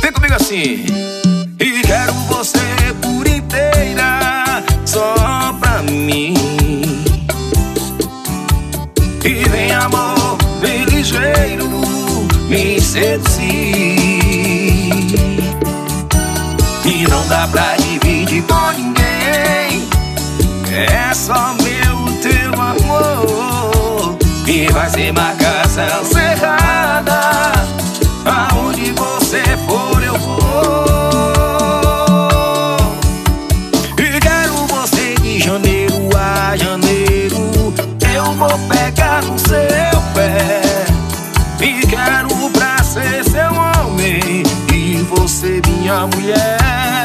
Vem comigo assim. E quero você por inteira, só pra mim. E vem amor, vem ligeiro, me seduzir. E não dá pra dividir com ninguém, é só meu, teu amor. E vai ser marcação cerrada, aonde você for eu vou. E quero você de janeiro a janeiro, eu vou pegar no seu pé. E quero pra ser seu homem e você minha mulher.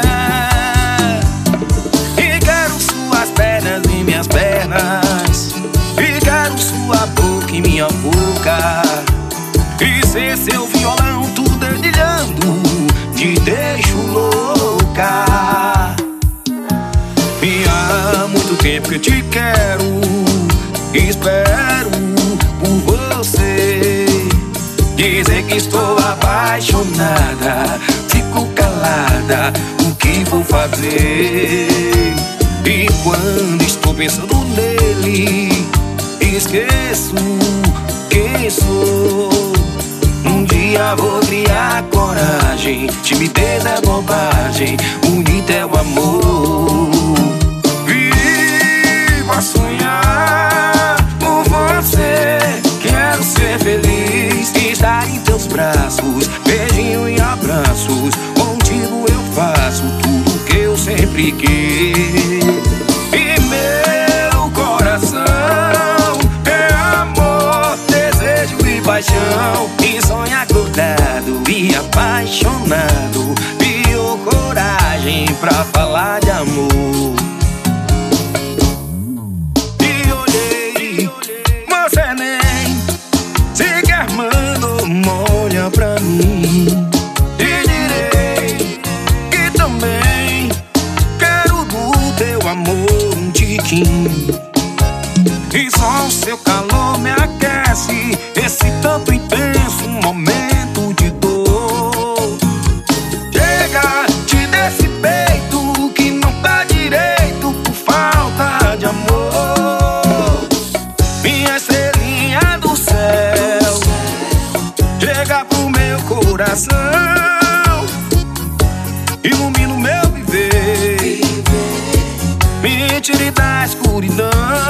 E quero suas pernas em minhas pernas, e quero sua boca em minha boca. E ser seu violão tudo dedilhando, te deixo louca. E há muito tempo que eu te quero, espero por você. Dizer que estou apaixonada, fico calada, o que vou fazer? E quando estou pensando nele, esqueço quem sou. Um dia vou criar coragem, timidez é bobagem, unir teu amor. Vivo a sonhar por você, quero ser feliz, estar em teus braços, beijinho e abraços. Contigo eu faço tudo que eu sempre quis. E meu coração é amor, desejo e paixão. E sonho acordado e apaixonado, criou coragem pra falar de amor. E olhei, você nem sequer mandou uma olha pra mim. E direi que também quero do teu amor um tiquinho. E só o seu calor me aquece, esse tanto intenso momento de dor. Chega, te desse peito que não dá direito por falta de amor. Minha estrelinha do céu, chega pro meu coração, ilumina o meu viver, me tire da escuridão.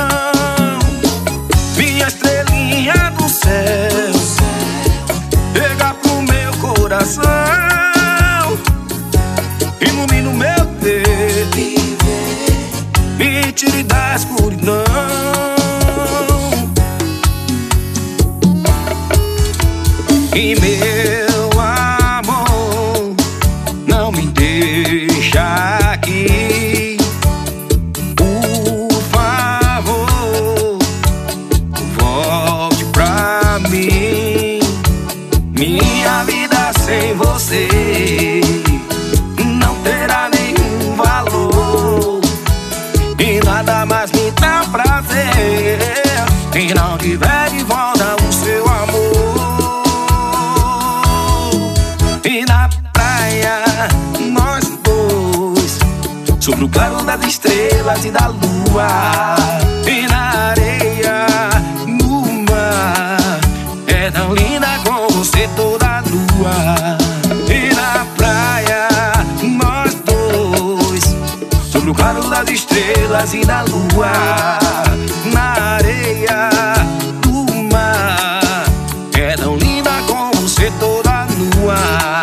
Minha estrelinha do céu, chega pro meu coração, ilumina o meu viver, me tire da escuridão. E meu amor, não me deixa aqui, por favor, volte pra mim. Minha vida sem você não terá nenhum valor, e nada mais me dá prazer se não tiver de volta o seu amor. E na praia, nós dois, sobre o claro das estrelas e da lua. E na areia, no mar, é tão linda com você toda lua. E na praia, nós dois, sobre o claro das estrelas e da lua. Na areia, no mar, é tão linda com você toda nua.